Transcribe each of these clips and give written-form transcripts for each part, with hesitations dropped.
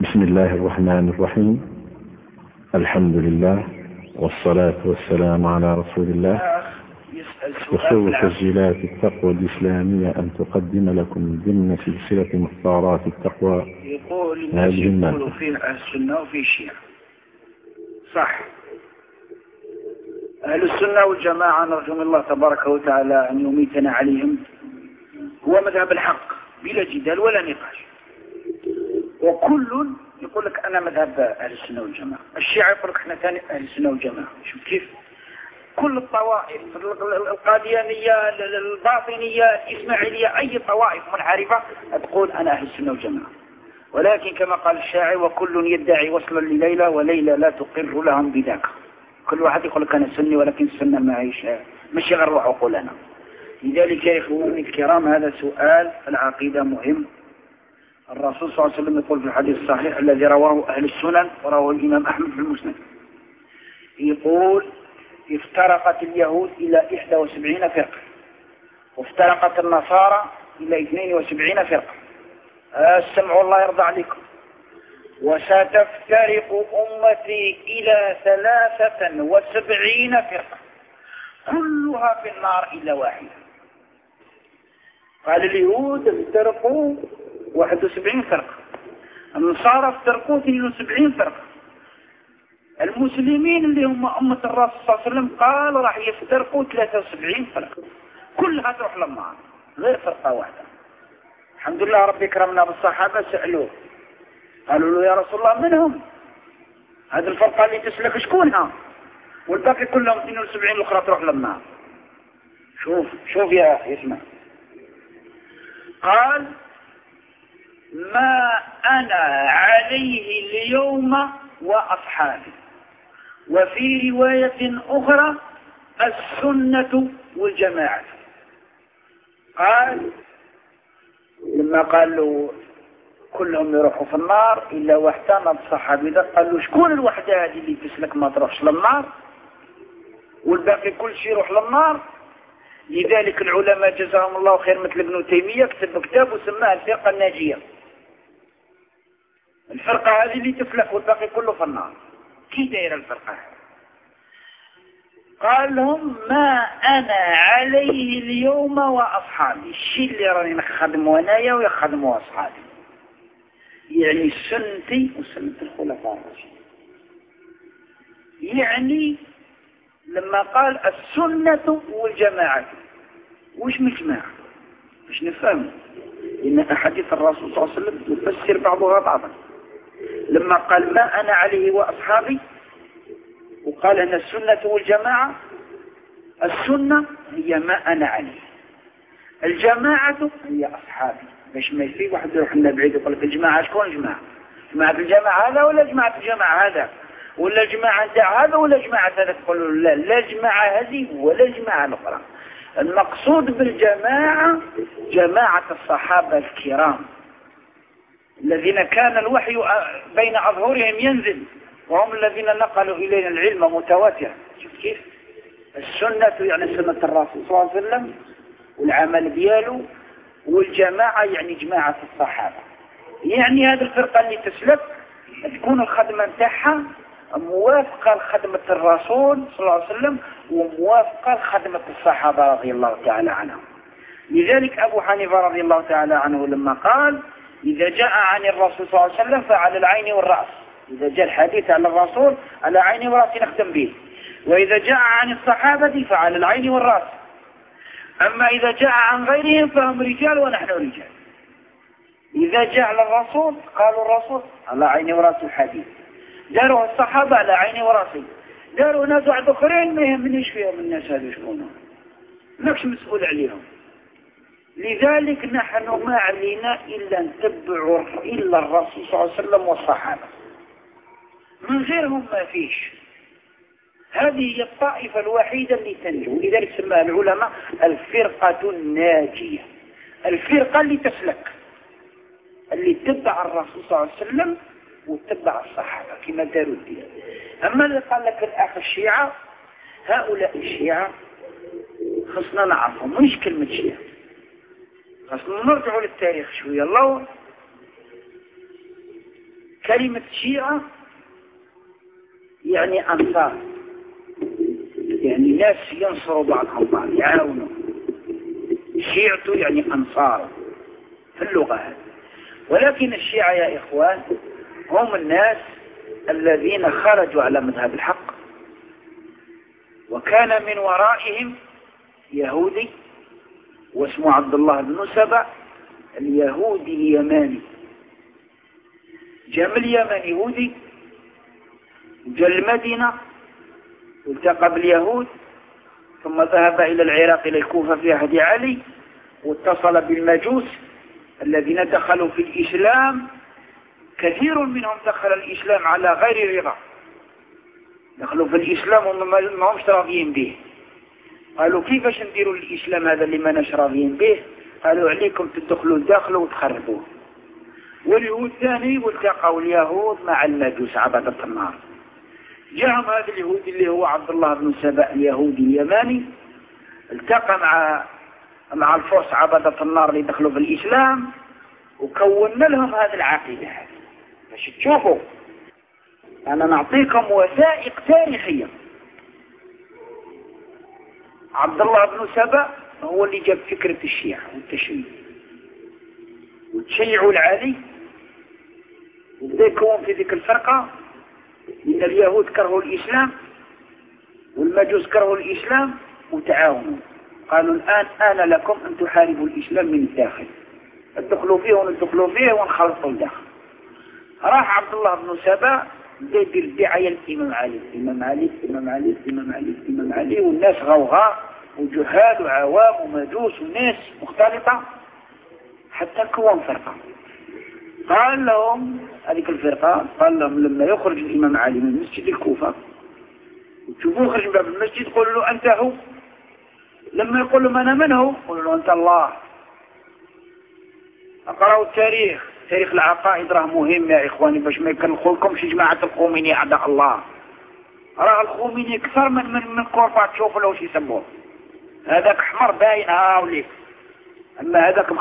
بسم الله الرحمن الرحيم. الحمد لله والصلاة والسلام على رسول الله. يسر تسجيلات التقوى الإسلامية أن تقدم لكم ضمن سلسلة مختارات التقوى هذه المادة. يقول فيه أهل السنة وفيه الشيعة، صح؟ أهل السنة والجماعة نرجو من الله تبارك وتعالى أن يميتنا عليهم، هو مذهب الحق بلا جدال ولا نقاش، وكل يقول لك أنا مذهب أهل السنة والجماعة. الشيعة يقول لك احنا ثاني أهل السنة والجماعة. شوف كيف كل الطوائف، القاديانية، الباطنية، الإسماعيلية، أي طوائف منحرفة تقول أنا أهل السنة والجماعة، ولكن كما قال الشاعر وكل يدعي وصلا لليلى وليلى لا تقر لهم بذاك. كل واحد يقول لك أنا سني، ولكن السنة مش يغروا عقولنا. لذلك يا إخواني الكرام هذا سؤال العقيدة مهم. الرسول صلى الله عليه وسلم يقول في الحديث الصحيح الذي رواه أهل السنن ورواه الإمام أحمد في المسند، يقول افترقت اليهود إلى 71 فرقة، وافترقت النصارى إلى 72 فرقة. السمع الله يرضى عليكم. وستفترق أمتي إلى 73 فرقة كلها في النار إلا واحدة. قال اليهود افترقوا 71 فرقة، النصارى افترقوا 72 فرقة، المسلمين اللي هم أمة الرسول صلى الله عليه وسلم قال راح يفترقوا 73 فرقة كلها تروح للنار غير فرقة واحدة. الحمد لله ربي كرمنا بالصحابة، سألوه قالوا له يا رسول الله منهم هذه الفرقة اللي تسلك شكونها؟ والباقي كلهم 72 الأخرى تروح للنار. شوف يا اسمع، قال ما أنا عليه اليوم وأصحابي، وفي رواية أخرى السنة والجماعة. قال لما قال له كلهم يروحوا في النار إلا واحدة من الصحابي ذا، قال له شكون الوحدة هذه اللي تسلك ما تروحش للنار والباقي كل شيء يروح للنار؟ لذلك العلماء جزاهم الله خير مثل ابن تيمية كتب كتاب وسماه الفرقة الناجية. الفرقة هذه اللي تفلح والباقي كله في النار. كي دايره الفرقة؟ قال لهم ما أنا عليه اليوم وأصحابي، الشيء اللي راني نخدمه أنايا ويخدمه أصحابي، يعني سنتي وسنة الخلفاء الراشدين. يعني لما قال السنة والجماعة وش من جماعة؟ مش نفهم، إن أحاديث الرسول صلى الله عليه وسلم تفسر بعضها بعضا. لما قال ما أنا عليه وأصحابي وقال أن السنة والجماعة، السنة هي ما أنا عليه، الجماعة هي أصحابي. باش ما يفي واحد يروح لنا بعيد يقول لك الجماعة شكون جماعة؟ جماعة الجماعة هذا ولا جماعة الجماعة هذا ولا جماعة نتاع هذا ولا جماعة هذا؟ تقولوا لا، لا جماعة هذه ولا جماعة الأخرى. المقصود بالجماعة جماعة الصحابة الكرام الذين كان الوحي بين أظهرهم ينزل، وهم الذين نقلوا إلينا العلم متواترا. شوف كيف السنة يعني سنة الرسول صلى الله عليه وسلم والعمل دياله، والجماعة يعني جماعة الصحابة. يعني هذه الفرقة اللي تسلك تكون الخدمة نتاعها موافقة لخدمة الرسول صلى الله عليه وسلم وموافقة لخدمة الصحابة رضي الله تعالى عنهم. لذلك أبو حنيفة رضي الله تعالى عنه لما قال إذا جاء عن الرسول صلى الله عليه وسلم فعلى العين والرأس، إذا جاء الحديث عن الرسول على عيني ورأسي نختم به، وإذا جاء عن الصحابة فعلى العين والرأس، أما إذا جاء عن غيرهم فهم رجال ونحن رجال. إذا جاء على الرسول قالوا الرسول على عيني ورأسي الحديث، داروا الصحابة على عيني ورأسي، داروا ناس واحد آخرين ما يهمنيش فيهم الناس هذا شكونهم، ماكش مسؤول عليهم. لذلك نحن ما علينا إلا نتبع إلا الرسول صلى الله عليه وسلم والصحابة، من غيرهم ما فيش. هذه هي الطائفة الوحيدة اللي تنجو. لذلك سماها العلماء الفرقة الناجية، الفرقة اللي تسلك، اللي تتبع الرسول صلى الله عليه وسلم وتتبع الصحابة كما داروا الدين. أما اللي قال لك الأخ الشيعة، هؤلاء الشيعة خصنا نعرفهم مش كلمة شيعة، خصنا نرجعوا للتاريخ شوية. الله كلمة شيعة يعني أنصار، يعني ناس ينصروا بعضهم بعض، يعاونوا. شيعته يعني أنصار في اللغة هذه. ولكن الشيعة يا إخوان هم الناس الذين خرجوا على مذهب الحق، وكان من ورائهم يهودي واسمه عبد الله بن سبأ اليهودي اليماني. جاء من اليمن يهودي، جاء المدينة والتقى باليهود، ثم ذهب إلى العراق إلى الكوفة في عهد علي، واتصل بالمجوس الذين دخلوا في الإسلام. كثير منهم دخل الإسلام على غير رضا، دخلوا في الإسلام وما همش راضيين به. قالوا كيفاش نديروا الإسلام هذا اللي ما نش راضيين به؟ قالوا عليكم تدخلوا الداخل وتخربوه. واليهود ثاني والتقوا اليهود مع المجوس عبدة النار. جاءهم هذا اليهودي اللي هو عبد الله بن سبأ اليهودي اليماني، التقى مع الفرس عبدة النار اللي دخلوا في الإسلام، وكونا لهم هذه العقيدة باش تشوفوا. أنا نعطيكم وثائق تاريخية. عبد الله بن سبأ هو اللي جاب فكرة الشيعة والتشيع، وتشيعوا العالي، وبدأ يكون في ذيك الفرقة. إن اليهود كرهوا الإسلام والمجوس كرهوا الإسلام وتعاونوا، قالوا الآن آن لكم أن تحاربوا الإسلام من الداخل، ادخلوا فيه وندخلوا فيه ونخلطوا الداخل. راح عبد الله بن سبأ بدأ يدير الدعاية الإمام علي، الإمام علي، الإمام علي، الإمام علي، الإمام علي، والناس غوغاء وجهال وعوام ومجوس وناس مختلطة حتى كون فرقة. قال لهم هذيك الفرقة، قال لهم لما يخرج الإمام علي من مسجد الكوفة وتشوفوه خرج من باب المسجد قولوا له أنت هو. لما يقول لهم أنا من هو؟ قولوا له أنت الله. أقرأوا التاريخ، تاريخ العقائد راه مهم يا إخواني باش ما يكلخولكمش جماعة الخوميني أعداء الله. راه الخوميني أكثر من كورفا تشوفوا له وش يسموه. هذاك حمر باين هاوليك، أما هذاك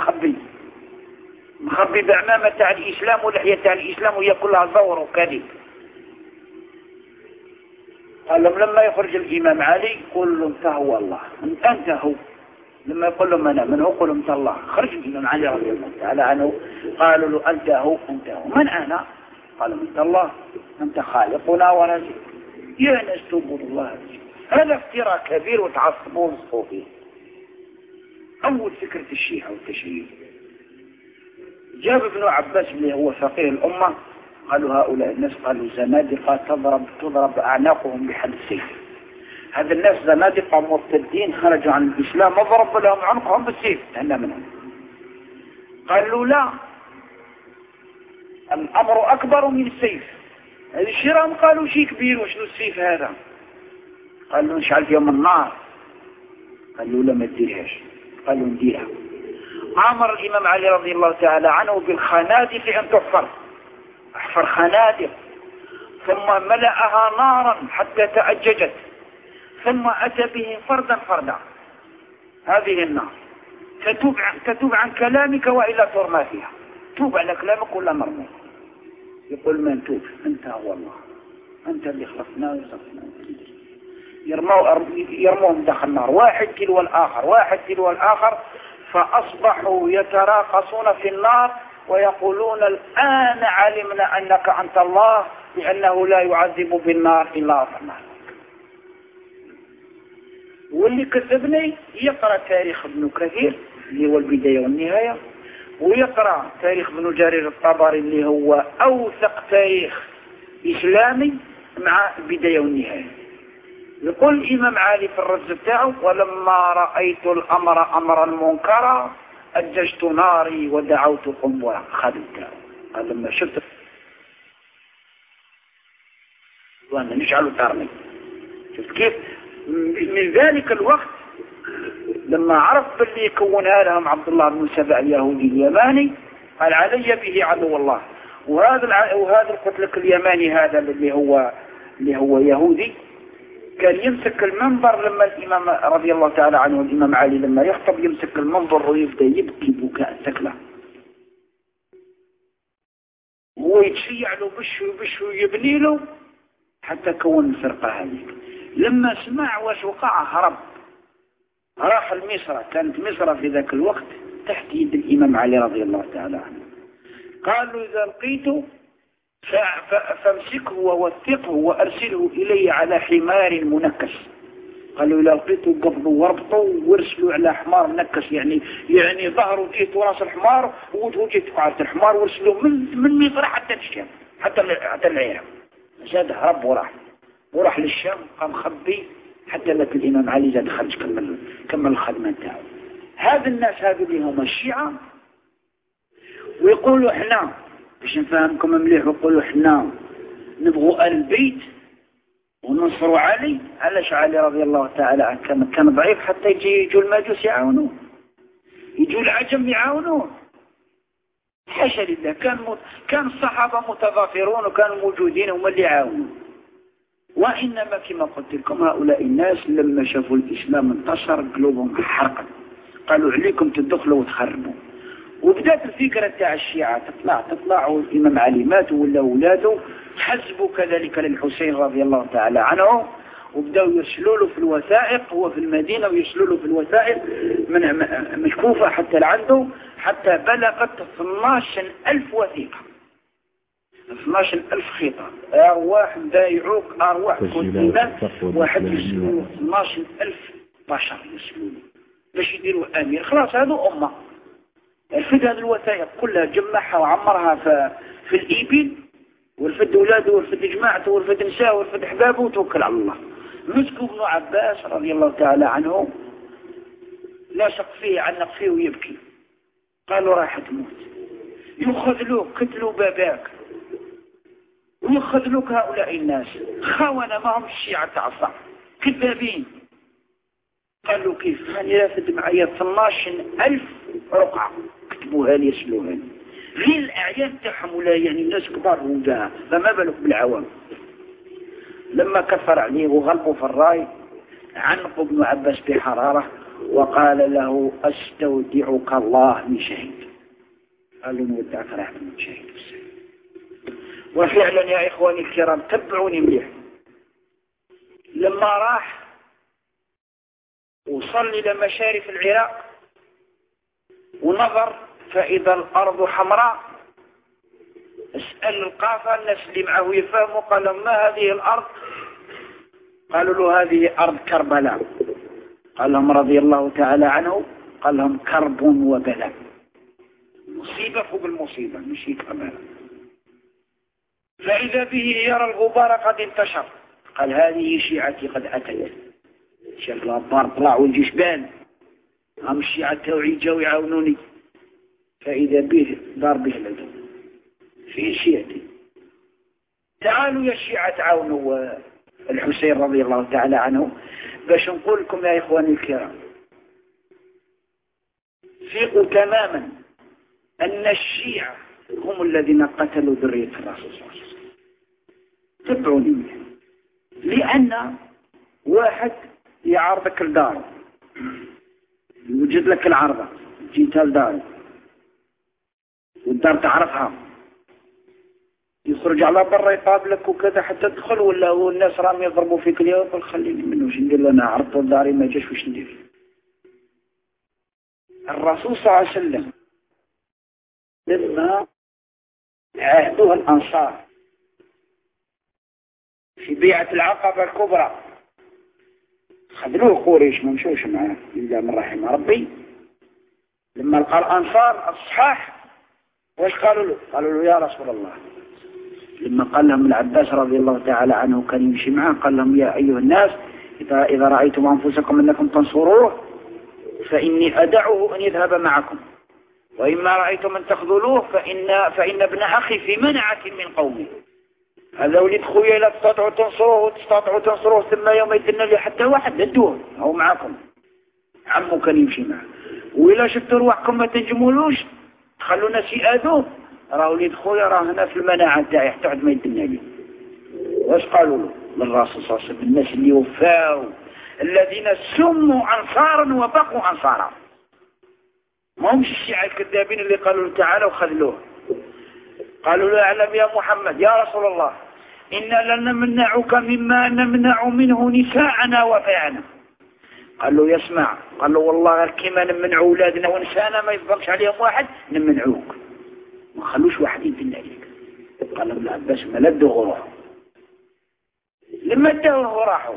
مخبي بعمامة تاع الإسلام ولحية تاع الإسلام وهي كلها زور وكذب. قال لهم لما يخرج الإمام علي قل له أنت هو الله، أنت هو. لما يقول لهم أنا من هو؟ قل أنت الله. خرج الإمام علي رضي الله تعالى عنه، قالوا له أنت هو، أنت هو. من أنا؟ قال أنت الله، أنت خالقنا ورزقنا. يا ناس توبوا الله، هذا افتراء كبير وتعصبون الصوفية. أول فكرة الشيعة والتشييع. جاب ابن عباس اللي هو فقيه الأمة، قالوا هؤلاء الناس قالوا زنادقة تضرب أعناقهم بحد السيف. هذا الناس زنادقة مرتدين خرجوا عن الإسلام وضرب لهم عنقهم بالسيف، هنا منهم. قالوا لا، الأمر أكبر من السيف. هذه الشرام قالوا شيء كبير، وشنو السيف هذا؟ قالوا نشعل فيهم النار. قالوا لا ما تديرهاش. قالوا نديرها. أمر الإمام علي رضي الله تعالى عنه بالخنادق أن تحفر، احفر خنادق، ثم ملأها نارا حتى تأججت، ثم أتى به فردا فردا. هذه النار تتوب عن كلامك وإلا ترمى فيها. توب على كلامك ولا مرمى. يقول من توب؟ أنت هو الله، أنت اللي خلقنا ورزقنا. يرموهم داخل النار، واحد تلو الآخر، واحد تلو الآخر، فأصبحوا يتراقصون في النار ويقولون الآن علمنا أنك أنت الله، لأنه لا يعذب بالنار إلا أطعمه. واللي كذبني يقرأ تاريخ ابن كثير اللي هو البداية والنهاية، ويقرأ تاريخ ابن جرير الطبري اللي هو أوثق تاريخ إسلامي مع البداية والنهاية. يقول الإمام علي في الرز بتاعه: ولما رأيت الأمر أمرا منكرا أججت ناري ودعوت قنبرا. خدمته. قال لما شفت وانا نجعله تارني. شفت كيف؟ من ذلك الوقت لما عرف باللي يكونها لهم عبد الله بن سبأ اليهودي اليماني، قال علي به عدو الله. وهذا قلت لك اليماني هذا اللي هو يهودي، كان يمسك المنبر لما الإمام رضي الله تعالى عنه الإمام علي لما يخطب يمسك المنبر ويبدأ يبكي بكاء سكلة. هو يتشيع له بش ويبني له حتى كون الفرقة هذه. لما سمع واش وقع هرب، راح لمصر. كانت مصر في ذاك الوقت تحت يد الإمام علي رضي الله تعالى عنه. قال له إذا لقيته فامسكه ووثقه وأرسله إلي على حمار منكس. قالوا إذا لقيته قبضوا وربطوا وارسلوا على حمار منكس، يعني ظهروا جيت وراس الحمار وجيت قاعدة الحمار، وارسلوا من مصر حتى الشام حتى العراق. زاد هرب وراح للشام، قام خبي حتى لك الإمام علي زاد خرج كمل الخدمة نتاعو. هذا الناس هذو اللي هم الشيعة ويقولوا احنا باش نفهمكم مليح، ويقولوا احنا نبغوا آل البيت وننصروا علي. علاش علي رضي الله تعالى عنه كان ضعيف حتى يجوا المجوس يعاونوه، يجوا العجم يعاونوه؟ حاشا لله. كان الصحابة متضافرون وكانوا موجودين هم اللي يعاونوا. وإنما كما قلت لكم هؤلاء الناس لما شافوا الإسلام انتشر قلوبهم حرقت، قالوا عليكم تدخلوا وتخربوا. وبدأت الفكرة تاع الشيعة تطلع والإمام علي مات ولا أولاده حسبوا كذلك للحسين رضي الله تعالى عنه، وبدأوا يرسلوا له في الوثائق. هو في المدينة ويرسلوا له في الوثائق من مشكوفة حتى لعنده، حتى بلغت 12,000 وثيقة، 12,000 خطاب. أرواح بايعوك، أرواح كتبة، واحد يرسلوا 12,000 بشر يرسلوا باش يديروا أمير. خلاص هذا أمة. الفد هذه الوثائق كلها جمعها وعمرها في الإبل، والفد أولاده والفد جماعته والفد نساء والفد أحبابه، وتوكل على الله. مسكوا ابن عباس رضي الله تعالى عنه، لاصق فيه عنق فيه ويبكي. قالوا راح تموت، يخذلوك قتلوا باباك ويخذلوك هؤلاء الناس خونة، ما هم الشيعة تعصى كذابين. قالوا كيف؟ أنا رافد معايا 12,000 رقعة كتبوها لي يسلوها لي غير الأعيان تاعهم، ولا يعني الناس كبار وجاها، فما بالك بالعوام. لما كفر عليه وغلبوا في الراي عنقوا ابن عباس بحرارة وقال له أستودعك الله من شهيد. قال له نودعك راح من شهيد. وفعلا يا إخواني الكرام تبعوني مليح، لما راح وصل إلى مشارف العراق ونظر فإذا الأرض حمراء، اسأل القافة الناس اللي معه يفهموا، قال لهم ما هذه الأرض؟ قالوا له هذه أرض كربلاء. قال لهم رضي الله تعالى عنه، قال لهم كرب وبلاء، مصيبة فوق المصيبة مش كربلاء. فإذا به يرى الغبار قد انتشر، قال هذه شيعتي قد أتت. شاف الغبار طلعوا الجشبان، هم الشيعة توعي جاوا يعاونوني. فإذا به دار به العدو في شيعتي. تعالوا يا الشيعة تعاونوا الحسين رضي الله تعالى عنه. باش نقول لكم يا إخواني الكرام، فيقوا تماما أن الشيعة هم الذين قتلوا ذرية الرسول صلى الله عليه وسلم. تبعوني، لأن واحد يعرضك لداره، يوجد لك العرضة، جيت لداره والدار تعرفها، يخرج على برا يقابلك وكذا حتى تدخل، ولا هو الناس راهم يضربوا فيك اليوم، يقول خليني منه وش ندير له، انا عرضت داري ما جاش وش ندير. الرسول صلى الله عليه وسلم لما عاهدوه الأنصار في بيعة العقبة الكبرى خذلوه قريش ما مشوش معاه إلا من رحم ربي. لما لقى الأنصار الصحاح واش قالوا له؟ قالوا له يا رسول الله، لما قال لهم العباس رضي الله تعالى عنه كان يمشي معه، قال لهم يا أيها الناس إذا رأيتم أنفسكم أنكم تنصروه فإني أدعه أن يذهب معكم، وإما رأيتم أن تخذلوه فإن ابن أخي في منعة من قومه. هذا ولد خويا لا تستطيعوا تنصروه ثم يوم يدنا لي حتى واحد ندوه هو معكم. عمه كان يمشي معه، وإلا شفتوا رواحكم ما تنجمولوش تخلوا ناس يأذوه، راه ولد خويا راه هنا في المناعة تاعي حتى عد ما يدنا لي. واش قالوا له للرسول صلى الله عليه وسلم؟ الناس اللي وفاوا الذين سموا أنصارا وبقوا أنصارا، ما همش الشيعة الكذابين اللي قالوا له تعالى وخذلوه. قالوا لا أعلم يا محمد يا رسول الله إنا لنمنعك مما نمنع منه نساءنا وفاءنا. قال له يسمع، قال له والله كما نمنع أولادنا ونساءنا ما يفضلش عليهم واحد نمنعوك ما خلوش واحد يدن عليك. قال ابن عباس ما لدوا غروحهم، لما ادوا راحوا.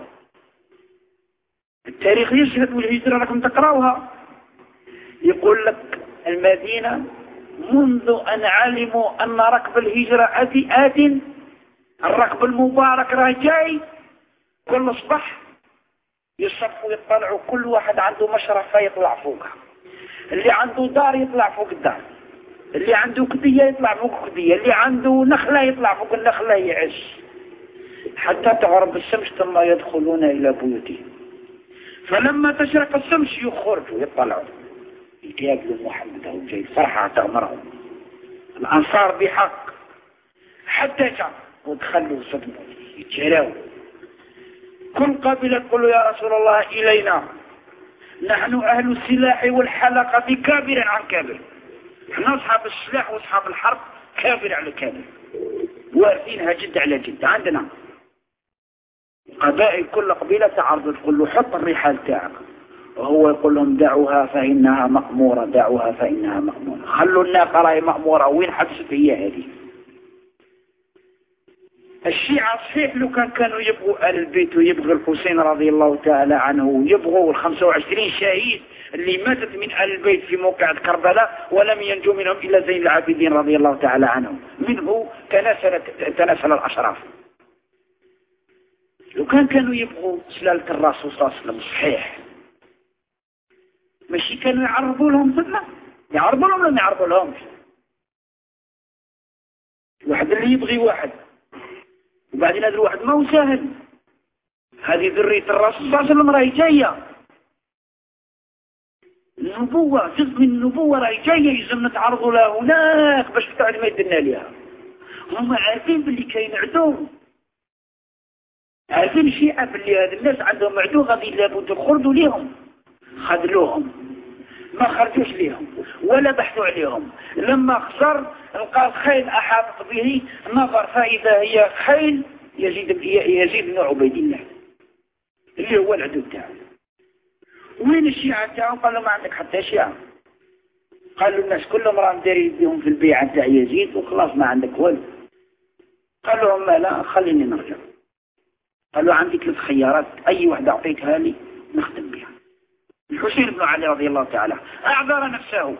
التاريخ يشهد والهجرة لكم تقرأوها، يقول لك المدينة منذ أن علموا أن ركب الهجرة آت الركب المبارك راه جاي، كل صبح يصفوا يطلعوا كل واحد عنده مشرفة يطلع فوقها، اللي عنده دار يطلع فوق الدار، اللي عنده كدية يطلع فوق كدية، اللي عنده نخلة يطلع فوق النخلة يعيش حتى تغرب الشمس ثم يدخلون إلى بيوتهم. فلما تشرق الشمس يخرجوا يطلعوا يقابلوا محمد أو جاي فرحة تغمرهم الأنصار بحق حتى جاء ودخلوا صدموا يتجراوا. كل قبيلة يقولوا يا رسول الله إلينا نحن أهل السلاح والحلقة كابر عن كابر، احنا أصحاب السلاح وأصحاب الحرب كابر على كابر وارثينها جد على جد. عندنا قبائل كل قبيلة تعرض تقول له حط الرحال تاعك، وهو يقول لهم دعوها فإنها مأمورة، دعوها فإنها مأمورة، خلوا الناقة راهي مأمورة، وين حدثت هي هذه. الشيعة صحيح لو كانوا يبغوا آل البيت ويبغوا الحسين رضي الله تعالى عنه ويبغوا 25 شهيد اللي ماتت من آل البيت في موقعة كربلاء ولم ينجو منهم إلا زين العابدين رضي الله تعالى عنه، منه تناسل الأشراف. لو كانوا يبغوا سلالة الرسول صلى الله عليه وسلم صحيح ماشي كانوا يعرضوا لهم ثم يعرضوا لهم لم يعرضوا لهمش. واحد اللي يبغي واحد وبعدين هذا الواحد ما هو سهل، هذه ذرية الرسول صلى الله عليه وسلم راهي جاية، النبوة جزء من النبوة راهي جاية، يلزم نتعرضوا لها هناك باش بتاعد ما يدنا لها. هم عارفين باللي كاين عدو، عارفين الشيعة باللي هذا الناس عندهم عدو غادي لابد يخرجوا ليهم، خذلوهم ما خرجوش ليهم ولا بحثوا عليهم. لما خسر لقى الخيل أحاطت به نظر فإذا هي خيل يزيد بن عبيد الله اللي هو العدو تاعه. وين الشيعة تاعه؟ قالوا ما عندك حتى شيعة، قالوا الناس كلهم راهم دايرين بهم في البيعة تاع يزيد وخلاص ما عندك والو. قالوا لهم لا خليني نرجع. قالوا عندي 3 خيارات أي واحدة أعطيتها لي نخدم بها. الحسين بن علي رضي الله تعالى أعذر نفسه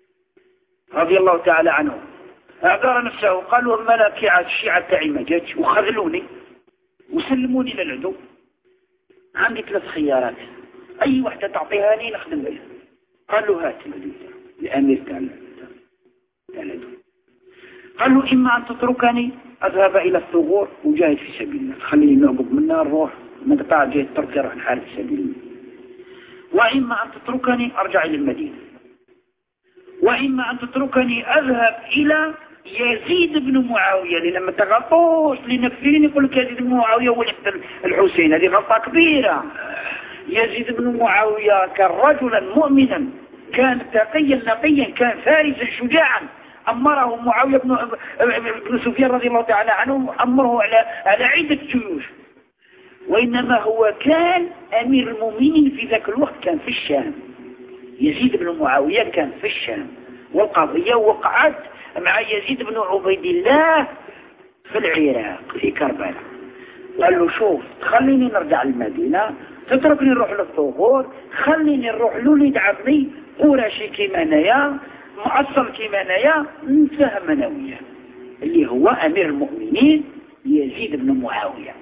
رضي الله تعالى عنه، أعذر نفسه، قالوا أما لا الشيعة تاعي ما جاتش وخذلوني وسلموني للعدو، عندي 3 خيارات أي واحدة تعطيها لي نخدم بها. قالوا هات الأمير تاع العدو، قالوا إما أن تتركني أذهب إلى الثغور وجاهد في سبيل الله، خليني نعبد من نار روح نقطع جهة تركيا روح نحارب في سبيل الله، وإما أن تتركني أرجع إلى المدينة، وإما أن تتركني أذهب إلى يزيد بن معاوية. لما تغطوش لنكفرين يقول لك يزيد بن معاوية هو اللي قتل الحسين، هذه غلطة كبيرة. يزيد بن معاوية كان رجلا مؤمنا، كان تقيا نقيا، كان فارسا شجاعا، أمره معاوية بن سفيان رضي الله تعالى عنه، أمره على عدة جيوش، وإنما هو كان أمير المؤمنين في ذاك الوقت، كان في الشام. يزيد بن معاوية كان في الشام، والقضية وقعت مع يزيد بن عبيد الله في العراق في كربلاء. قال له شوف خليني نرجع المدينة، تتركني نروح للثغور، خليني نروح لوليد عمي قرشي كيما انايا، معصر كيما انايا، نتفاهم انا وياه اللي هو أمير المؤمنين يزيد بن معاوية.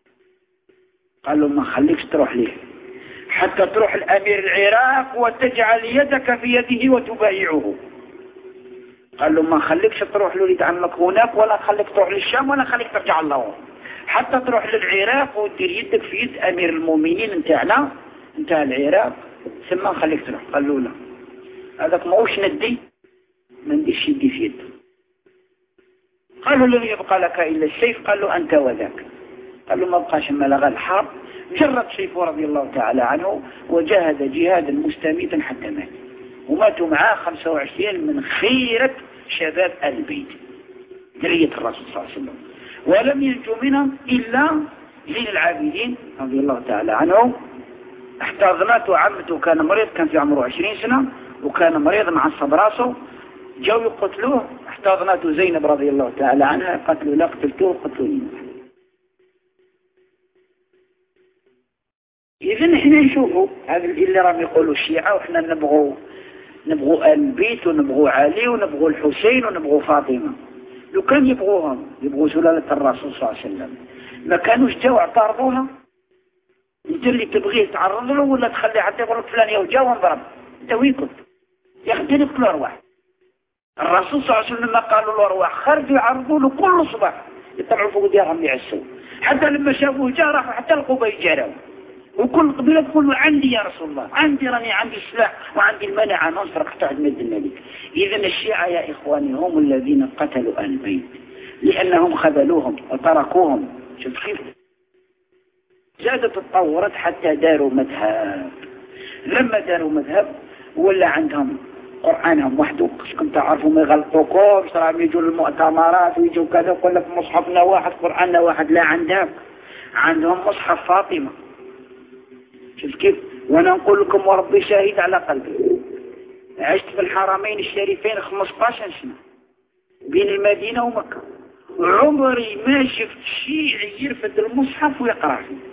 قال له ما خليكش تروح ليه حتى تروح الأمير العراق وتجعل يدك في يده وتبايعه. قال له ما خليكش تروح لوليد عمك هناك، ولا خليك تروح للشام، ولا خليك ترجع الله، حتى تروح للعراق ودير يدك في يد أمير المؤمنين نتاعنا نتاع العراق ثم خليك تروح. قال له لا هذاك ماهوش ندي، ما نديش يدي في يده. قالوا لن يبقى لك إلا السيف، قال له أنت وذاك. قال له ما بقاش ما لغى الحرب، جرد سيفه رضي الله تعالى عنه وجاهد جهادا مستميتا حتى مات، وماتوا معاه 25 من خيرة شباب البيت ذرية الرسول صلى الله عليه وسلم. ولم ينجو منهم إلا زين العابدين رضي الله تعالى عنه. احتضنته عمته، كان مريض، كان في عمره 20 سنة وكان مريض مع الصبراسه، جو يقتلوه، احتضنته زينب رضي الله تعالى عنها، قتلوا لا قتلتوه قتلوني. إذن احنا نشوفوا هذا اللي راهم يقولوا الشيعة، واحنا نبغوا آل البيت ونبغوا علي ونبغوا الحسين ونبغوا فاطمة. لو كان يبغوهم، يبغوا سلالة الرسول صلى الله عليه وسلم، ما كانوش جاوا اعترضوها. انت اللي تبغيه تعرض له ولا تخلي حتى يقول لك فلان يوجا ونضرب؟ انت وين كنت؟ يا اخي تنقل الارواح. الرسول صلى الله عليه وسلم لما قالوا الارواح خرجوا يعرضوا له كل صباح، يطلعوا فوق ديارهم يعسوا، حتى لما شافوه جا راحوا حتى القبه يجاروا، وكل قبيله تقول له عندي يا رسول الله، عندي، راني عندي السلاح وعندي المنع نصرك تحت مد الملك. اذا الشيعة يا اخواني هم الذين قتلوا آل البيت لانهم خذلوهم وتركوهم. شوف كيف زادت تطورت حتى داروا مذهب. لما داروا مذهب ولا عندهم قرآنهم وحده، كنت تعرفوا ما يغلطوكم، صراحة يجوا للمؤتمرات ويجوا كذا يقول لك مصحفنا واحد قرآننا واحد. لا، عندهم مصحف فاطمة. شوف كيف. وانا نقول لكم وربي شاهد على قلبي، عشت في الحرمين الشريفين 15 سنة بين المدينة ومكة، عمري ما شفت شيعي يرفد المصحف ويقرأ فيه.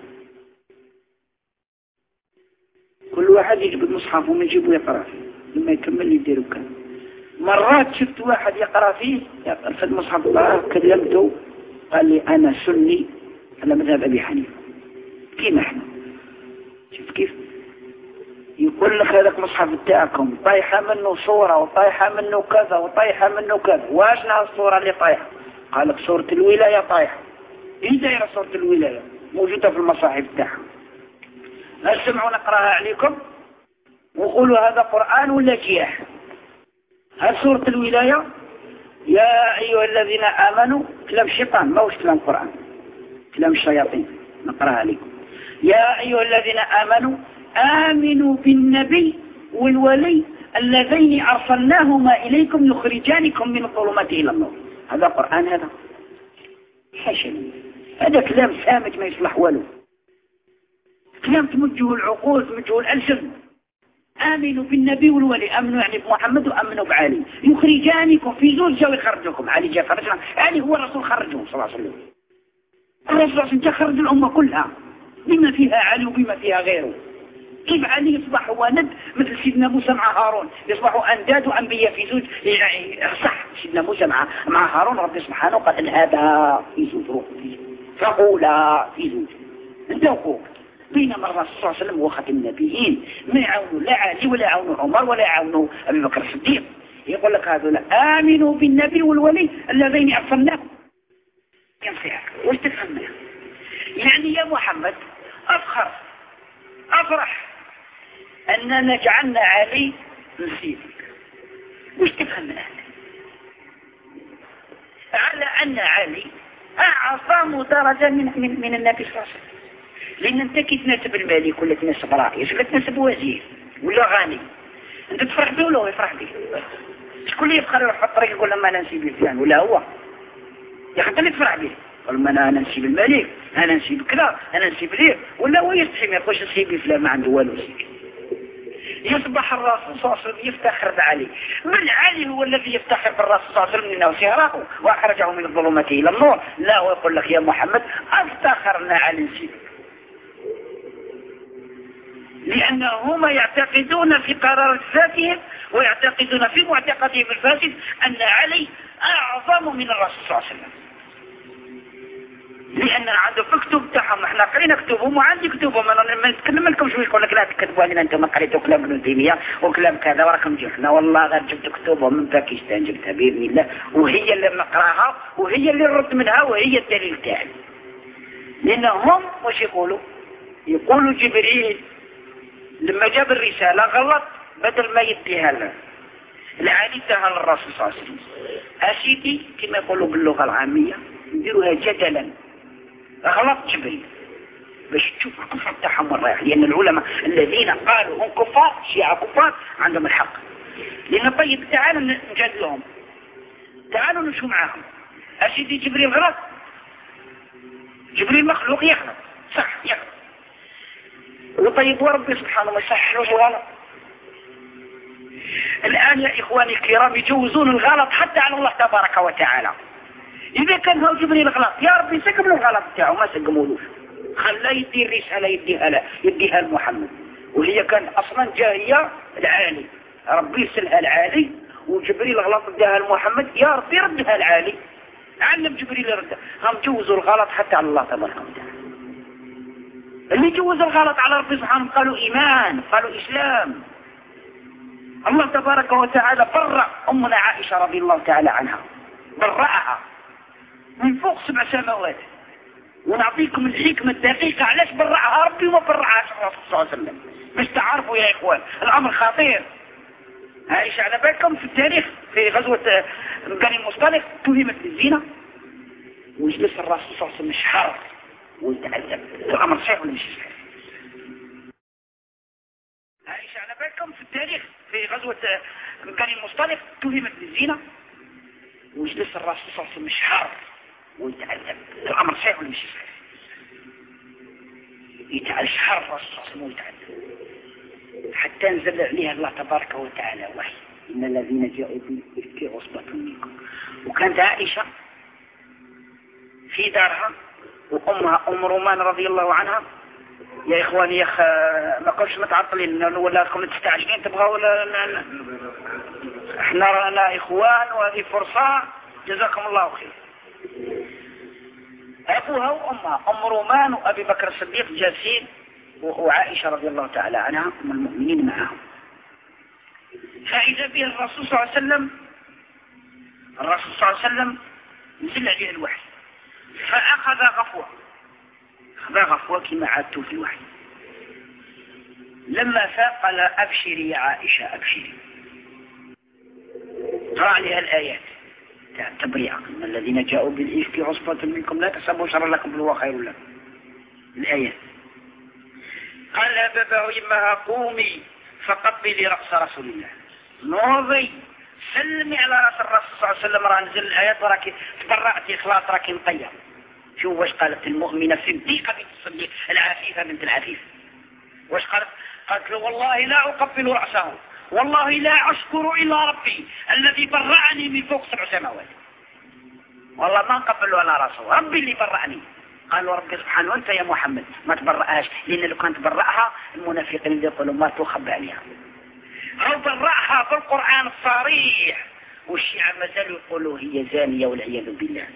كل واحد يجيب المصحف ومن يجيبه يقرأ فيه لما يكمل يديروا كان. مرات شفت واحد يقرأ فيه في المصحف، كلمته قال لي أنا سني على مذهب أبي حنيفة كيما احنا. شوف كيف يقول لك هذاك مصحف بتاعكم طايحة منه صورة وطايحة منه كذا وطايحة منه كذا. واشنا الصورة اللي طايحة؟ قال لك صورة الولاية طايحة. ايه دايرة صورة الولاية؟ موجودة في المصاحف بتاعها. اسمعوا نقراها عليكم وقولوا هذا قرآن ولا جياح. هل سورة الولاية يا أيها الذين آمنوا كلام شيطان، ما هوش كلام قرآن، كلام الشياطين. نقراها عليكم. يا أيها الذين آمنوا آمنوا بالنبي والولي اللذين أرسلناهما إليكم يخرجانكم من الظلمات إلى النور. هذا قرآن؟ هذا حاشا، هذا كلام سامج ما يصلح ولو، كلام تمجه العقول تمجه الألسن. آمنوا بالنبي والولي، آمنوا يعني بمحمد وآمنوا بعلي، يخرجانكم في زول جاو يخرجكم. علي جاء خرجنا، علي هو الرسول خرجهم صلى الله عليه وسلم. الرسول صلى الله عليه وسلم خرج الأمة كلها بما فيها علي وبما فيها غيره. كيف علي يصبح هو ند مثل سيدنا موسى مع هارون، يصبحوا أنداد وأنبياء في زوج؟ يعني صح سيدنا موسى مع هارون رب سبحانه قال إن هذا في زوج روح في فقولا في زوج انتوقوا. بينما الرسول صلى الله عليه وسلم هو خاتم النبيين، ما يعاونوا لا علي ولا يعاونوا عمر ولا يعاونوا أبي بكر الصديق. يقول لك هذول آمنوا بالنبي والولي الذين أرسلناهم. ينصيح وش تفهمنا؟ يعني يا محمد أفرح أننا جعلنا علي نسيبك. وش تفهمنا؟ على أن علي أعظم درجة من النبي صلى الله عليه وسلم. لأن أنت كي تناسب الملك ولا تناسب رئيس ولا تناسب وزير ولا غني، أنت تفرح به ولا هو يفرح به؟ شكون اللي يبقى يروح في الطريق يقول لما أنا نسيب الفلان ولا هو؟ يا أخي أنت اللي تفرح به. قال ما أنا نسيب الملك، أنا نسيب كذا، أنا نسيب ليه، ولا هو يستحي ما يقولش نسيب فلان ما عنده والو. يصبح الرسول صلى الله عليه وسلم يفتخر بعلي. من علي هو الذي يفتخر بالرسول صلى الله عليه وسلم انه سهره واخرجه من الظلمات الى النور؟ لا، هو يقول لك يا محمد افتخرنا على نسيب، لأنهم يعتقدون في قرار ذاتهم ويعتقدون في معتقدهم الفاسد أن علي أعظم من الرسول صلى الله عليه وسلم. لأن عنده في كتب تاعهم، احنا قرينا كتبهم وعندي كتبهم، انا ما نتكلم لكم شويه يقول لك لا تكتبوا علينا انتم ما قريتوا كلام ابن تيميه وكلام كذا وراكم جبنا. والله غير جبت كتبهم من باكستان، جبتها باذن الله، وهي اللي نقراها وهي اللي نرد منها وهي الدليل تاعي. لأنهم وش يقولوا جبريل لما جاب الرسالة غلط، بدل ما يديها له العالي اداها للرسول صلى الله عليه وسلم. أسيدي كما يقولوا باللغة العامية نديروها جدلا، غلط جبريل باش تشوف الكفر بتاعهم وين رايح. لأن العلماء الذين قالوا هم كفار شيعة كفار عندهم الحق. لأن طيب تعالوا نجادلهم، تعالوا نمشوا معاهم. أسيدي جبريل غلط، جبريل مخلوق يغلط، صح يغلط، وطيب وربي سبحانه ما يصحلوش غلط. الآن يا إخواني الكرام يجوزون الغلط حتى على الله تبارك وتعالى. إذا كان هو جبريل غلط يا ربي سقم له الغلط بتاعه، ما سقمولوش، خلاه يدي الرسالة يديها لمحمد، وهي كان أصلا جاية العالي، ربي يرسلها العالي، وجبريل غلط اداها لمحمد، يا ربي ردها العالي، علم جبريل يردها. هم جوزوا الغلط حتى على الله تبارك وتعالى. اللي جوز الغلط على ربي سبحانه قالوا إيمان، قالوا إسلام. الله تبارك وتعالى برأ أمنا عائشة رضي الله تعالى عنها، برأها من فوق 7 سماوات. ونعطيكم الحكمة الدقيقة علاش برأها ربي وما برأهاش الرسول صلى الله عليه وسلم، مش تعرفوا يا إخوان الأمر خطير. عائشة على بالكم في التاريخ في غزوة بني المصطلق تهمت بالزنا، وجلس الرسول صلى الله عليه وسلم شهر ويتعذب. الأمر صحيح ولا مش صحيح؟ عائشة على بالكم في التاريخ في غزوة بني المصطلق تهمت بالزنا، وجلس الرسول صلى الله عليه وسلم شهر ويتعذب. الأمر صحيح ولا مش صحيح؟ يتعذب شهر الرسول صلى الله عليه وسلم ويتعذب، حتى نزل عليها الله تبارك وتعالى وحي إن الذين جاءوا بالإفك عصبة منكم. وكانت عائشة في دارها وأمها أم رومان رضي الله عنها. يا إخواني ما قلش متعطلين ولا لكم تستعجلين تبغوا ولا احنا رانا إخوان وهذه فرصة، جزاكم الله خير. أبوها وأمها أم رومان وأبي بكر الصديق جالسين، وعائشة رضي الله تعالى عنها من المؤمنين معهم. فإذا به الرسول صلى الله عليه وسلم، الرسول صلى الله عليه وسلم نزل عليه الوحي، فأخذ غفوة كما عادته في الوحي. لما فاق قال أبشري يا عائشة أبشري، قرأ عليها الآيات تبريئة إن الذين جاءوا بالإفك عصبة منكم لا تحسبوا شرا لكم بل هو خير لكم. الآيات قال يا بابا إمها قومي فقبلي رأس رسول الله، نوضي سلمي على رأس الرسول صلى الله عليه وسلم، راه نزل الآيات وراكي تبرأتي خلاص راكي مطير. شوف واش قالت المؤمنة الصديقة بنت الصديق العفيفة بنت العفيف، واش قالت؟ قالت له والله لا أقبل رأسه، والله لا أشكر إلا ربي الذي برأني من فوق 7 سماوات، والله ما نقبل على رأسه، ربي اللي برأني. قالوا ربي سبحانه وانت يا محمد ما تبرأهاش، لأن لو كان تبرأها المنافقين اللي يقولوا ما تخبى عليها، أو برأها بالقرآن الصريح، والشيعة ما زالوا يقولوا هي زانية والعياذ بالله.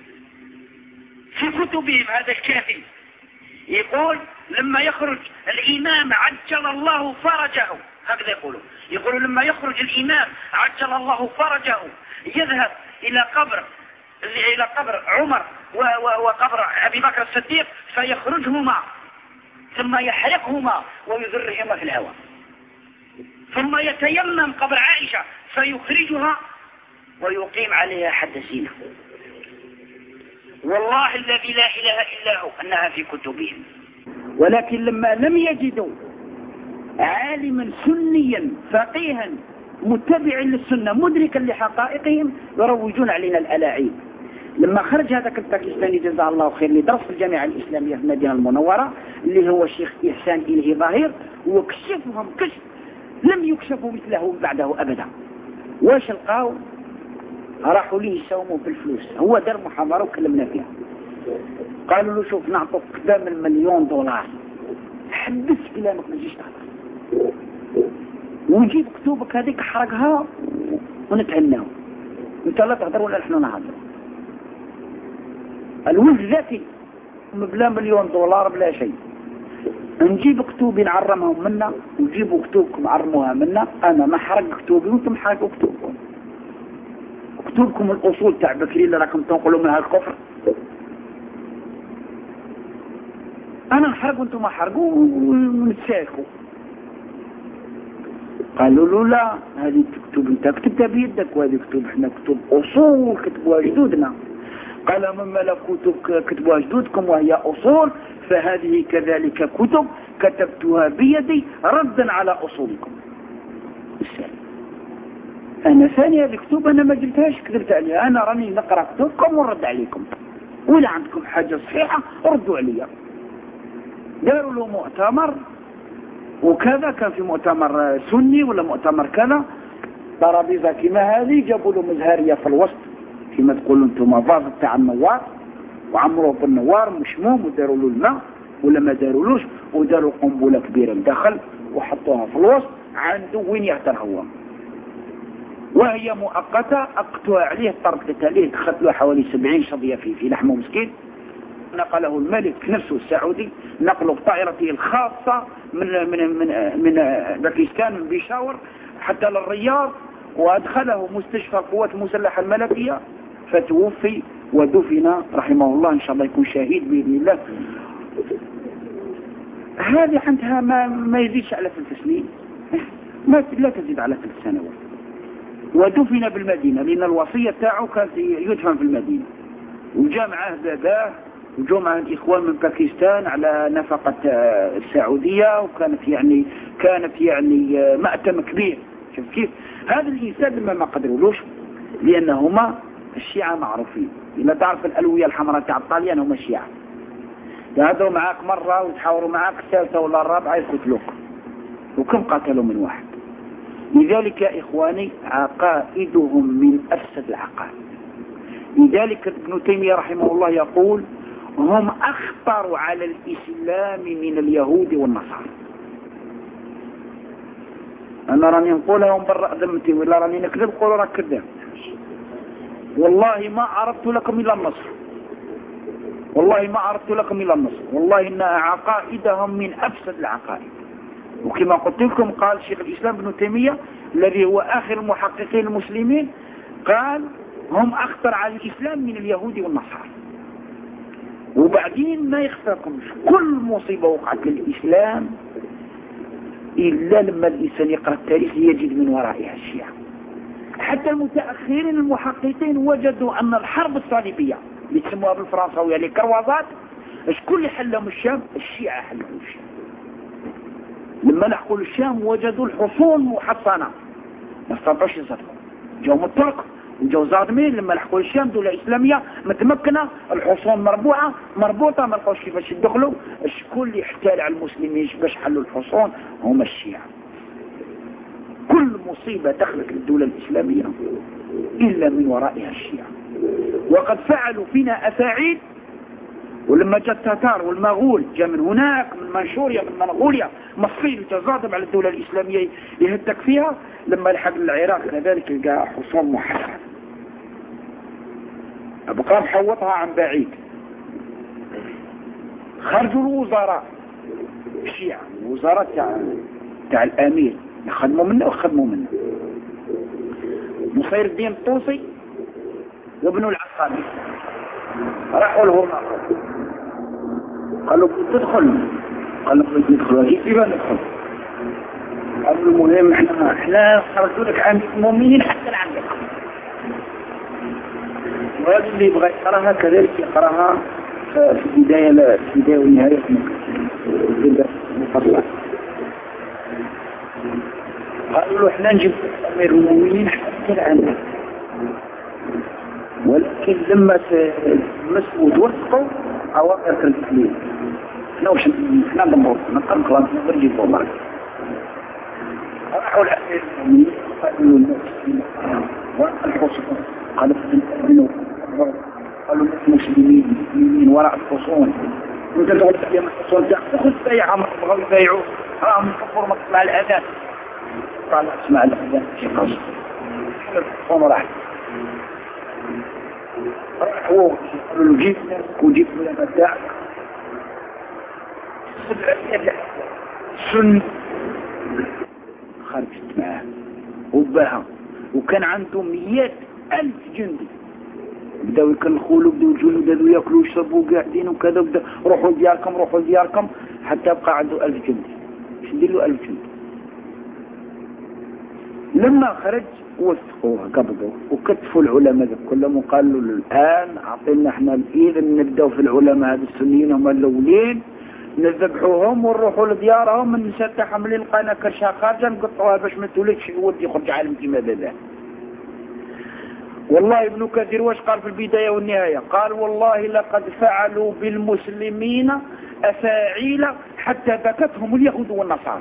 في كتبهم هذا الكافي يقول لما يخرج الإمام عجل الله فرجه، هكذا يقولوا لما يخرج الإمام عجل الله فرجه يذهب إلى قبر عمر وقبر أبي بكر الصديق فيخرجهما ثم يحرقهما ويذرهما في الهواء، ثم يتيمم قبر عائشة فيخرجها ويقيم عليها حد الزنا. والله الذي لا إله إلا هو أنها في كتبهم. ولكن لما لم يجدوا عالما سنيا فقيها متبعا للسنة مدركا لحقائقهم يروجون علينا الألاعيب. لما خرج هذاك الباكستاني جزاه الله خير اللي درس في الجامعة الإسلامية في المدينة المنورة اللي هو الشيخ إحسان إلهي ظاهر، وكشفهم كشف لم يكشفوا مثله بعده أبدا. واش لقاو؟ راحوا ليه يساوموا بالفلوس، هو دار محاضرة وكلمنا فيها، قالوا له شوف نعطوك قدام $1,000,000 حبس كلامك ما تجيش تهضر ونجيب كتبك هذيك حرقها ونتهناو، انت لا تهضر ولا نحن نهضر. الولد ذاتي بلا $1,000,000 بلا شيء، نجيب كتوبي نعرمهم منا ونجيبوا كتبكم عرموها منا، انا ما حرق كتوبي وانتم حرقوا كتبكم. كتبكم الأصول تاع بكري اللي راكم تنقلوا منها الكفر، أنا نحرق وانتم ما حرقوا ونتساكوا. قالوا له لا هذه كتب انت كتبتها بيدك، وهذه كتب احنا كتب أصول كتبوها جدودنا. قال مما لا كتب كتبوها جدودكم وهي أصول فهذه كذلك كتب كتبتها بيدي ردا على أصولكم. انا ثانية الكتب انا ما جبتهاش كذبت عليها، انا راني نقرأ كتبكم ونرد عليكم، ولا عندكم حاجة صحيحة ردوا عليها. داروا له مؤتمر وكذا، كان في مؤتمر سني ولا مؤتمر كذا، ترابيزة كما هذه جابوا له مزهرية في الوسط كما تقولوا انتم فاز تاع النوار، وعمروه بالنوار مشموم، وداروا له الماء ولا ما دارولوش، وداروا قنبلة كبيرة لداخل وحطوها في الوسط عنده وين يهدر هو، وهي مؤقتة اقتوى عليه طردت عليه، دخلت له حوالي 70 شظية في لحمه مسكين. نقله الملك نفسه السعودي، نقله بطائرته الخاصة من باكستان من بيشاور حتى للرياض، وادخله مستشفى القوات المسلحة الملكية، فتوفي ودفن رحمه الله، ان شاء الله يكون شهيد باذن الله. هذه عندها ما يزيدش على 3 سنين، لا تزيد على 3 سنوات، ودفن بالمدينة لأن الوصية تاعه كانت يدفن في المدينة، وجاء معه باباه وجاء معه الإخوان من باكستان على نفقة السعودية، وكانت يعني مأتم كبير. شوف كيف هذا الإنسان لما ما قدرولوش، لأنهما الشيعة معروفين، إذا تعرف الألوية الحمراء تاع الطاليان هم الشيعة، يهضروا معاك مرة ويتحاوروا معاك الثالثة ولا الرابعة يقتلوك، وكم قتلوا من واحد. لذلك يا إخواني عقائدهم من أفسد العقائد. لذلك ابن تيمية رحمه الله يقول هم أخطر على الإسلام من اليهود والنصارى. أنا راني نقولهم برا ذمتي، ولا راني نكذب قولوا راك كذاب، والله ما عرفت لكم إلا النصر، والله ما عرفت لكم إلا النصر، والله إن عقائدهم من أفسد العقائد. وكما قلت لكم قال شيخ الإسلام ابن تيمية الذي هو آخر المحققين المسلمين، قال هم أخطر على الإسلام من اليهود والنصارى. وبعدين ما يخفاكمش كل مصيبة وقعت للإسلام إلا لما الإنسان يقرأ التاريخ يجد من ورائها الشيعة. حتى المتأخرين المحققين وجدوا أن الحرب الصليبية اللي تسموها بالفرنساوية لي كروازات، شكون اللي حلهم الشام؟ الشيعة حلهم الشام. لما لحقوا الشام وجدوا الحصون محصنة ما استطاعوش يصدقوا، جاهم الترك وجاوا زادمين. لما لحقوا الشام دولة إسلامية متمكنة، الحصون مربوطة ما لقوش كيفاش يدخلوا. شكون اللي احتال على المسلمين باش حلوا الحصون؟ هم الشيعة. كل مصيبة دخلت للدولة الإسلامية إلا من ورائها الشيعة، وقد فعلوا فينا أفاعيل. ولما جاء التتار والمغول جاء من هناك من منشوريا من منغوليا مصير تزادم على الدولة الإسلامية يهتك فيها. لما لحق العراق كذلك لقى حصون محصنة، أبقى محوطها عن بعيد. خرجوا الوزراء الشيعة، الوزراء تاع الأمير يخدموا منه نصير الدين الطوسي وابن العقابي راحوا لهم قالوا تدخل، قالوا ندخل كيف ندخل؟ قالوا المهم احنا خرجوا لك عن المؤمنين حتى عندك. وهذا اللي يبغى يقراها كذلك يقراها في البداية والنهاية مفصلة. قالوا له احنا نجيب امير المؤمنين حتى عندك، ولكن لما تمسوا وتوثقوا أواخر التسليم احنا نضمور نقل خلاص نرجي فوق. راحوا الأمير المؤمنين قالوا الناس الحصون، قالوا الناس مسلمين وراء الحصون، انت تقول لي ما الحصون تاخذ بيعة ما تبغوا يبيعوا راهم يكفروا ما تسمع الأذان. قال اسمع الأذان شي قصد الحصون راح راحوا قالوا له جيب وجيب لنا تاعك سن. خرجت معاه وباها، وكان عنده 100,000 جندي. بداو يكلخوا له، بداو الجنود بداو ياكلوا ويشربوا قاعدين وكذا، بداو روحوا دياركم حتى بقى عنده 1000 جندي. اش ندير له 1000 جندي؟ لما خرج وثقوه قبضوا وكتفوا العلماء كلهم وقالوا له الآن أعطينا احنا الإذن نبدأوا في العلماء هذا السنيين هم الأولين نذبحوهم ونروحوا لديارهم، النساء تاعهم اللي لقينا كرشها خارجة نقطعوها باش ما تولدش الولد يخرج عالم كيما هذا. والله ابن كثير واش قال في البداية والنهاية؟ قال والله لقد فعلوا بالمسلمين أفاعيل حتى بكتهم اليهود والنصارى.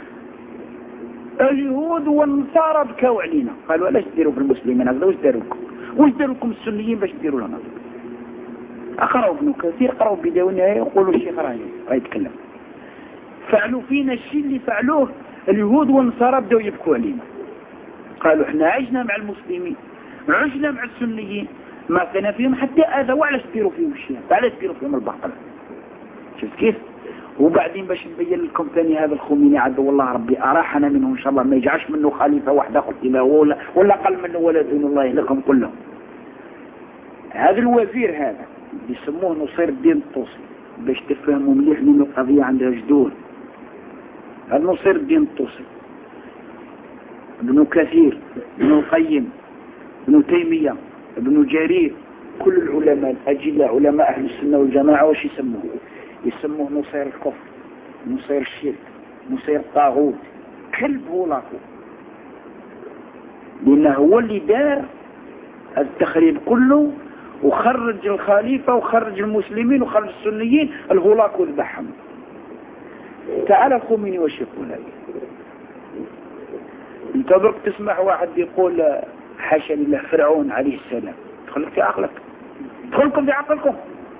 اليهود والنصارى بكوا علينا، قالوا علاش ديروا في المسلمين هذا؟ واش داروا لكم السنيين باش ديروا لنا؟ اقراوا ابن كثير، قراوا البداية والنهاية وقولوا الشيخ راه يتكلم. فعلوا فينا الشيء اللي فعلوه اليهود والنصارى، بداوا يبكوا علينا. قالوا احنا عشنا مع المسلمين، عشنا مع السنيين، ما كان فيهم حتى اذى، وعلاش ديروا فيهم الشيء؟ علاش ديروا فيهم الباطل؟ شفت كيف؟ وبعدين باش نبين لكم ثاني هذا الخميني عدو والله ربي اراحنا منه ان شاء الله، ما يجعش منه خليفه واحد اخر كما هو ولا قل منه ولا دون الله يهلكهم كلهم. هذا الوزير هذا يسموه نصير الدين الطوسي، باش تفهموا مليح من القضيه عندها جدول. هذا نصير الدين الطوسي، ابن كثير، ابن القيم، ابن تيميه، ابن جرير، كل العلماء الاجلاء علماء اهل السنه والجماعه واش يسموه نصير الكفر، نصير الشرك، نصير الطاغوت، كلب هولاكو، لانه هو اللي دار التخريب كله وخرج الخليفه وخرج المسلمين وخرج السنيين، الهولاكو ذبحهم. تعال الخميني واش يقول هذا؟ انت درك تسمع واحد يقول حاشا لله فرعون عليه السلام، دخلك في عقلك، دخلكم في عقلكم.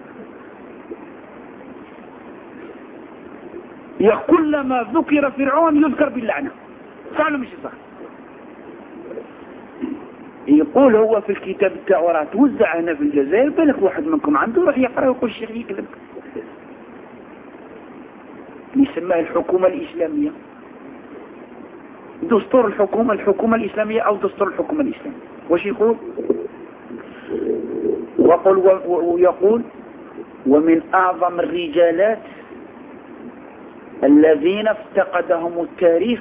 كلما ذكر فرعون يذكر باللعنة، صح ولا مش صح؟ يقول هو في الكتاب بتاعه راه توزع هنا في الجزائر، بالك واحد منكم عنده يروح يقرا ويقول الشيخ يكذب. يسمى الحكومة الإسلامية، دستور الحكومة الإسلامية أو دستور الحكومة الإسلامية. واش يقول؟ ويقول ومن أعظم الرجالات الذين افتقدهم التاريخ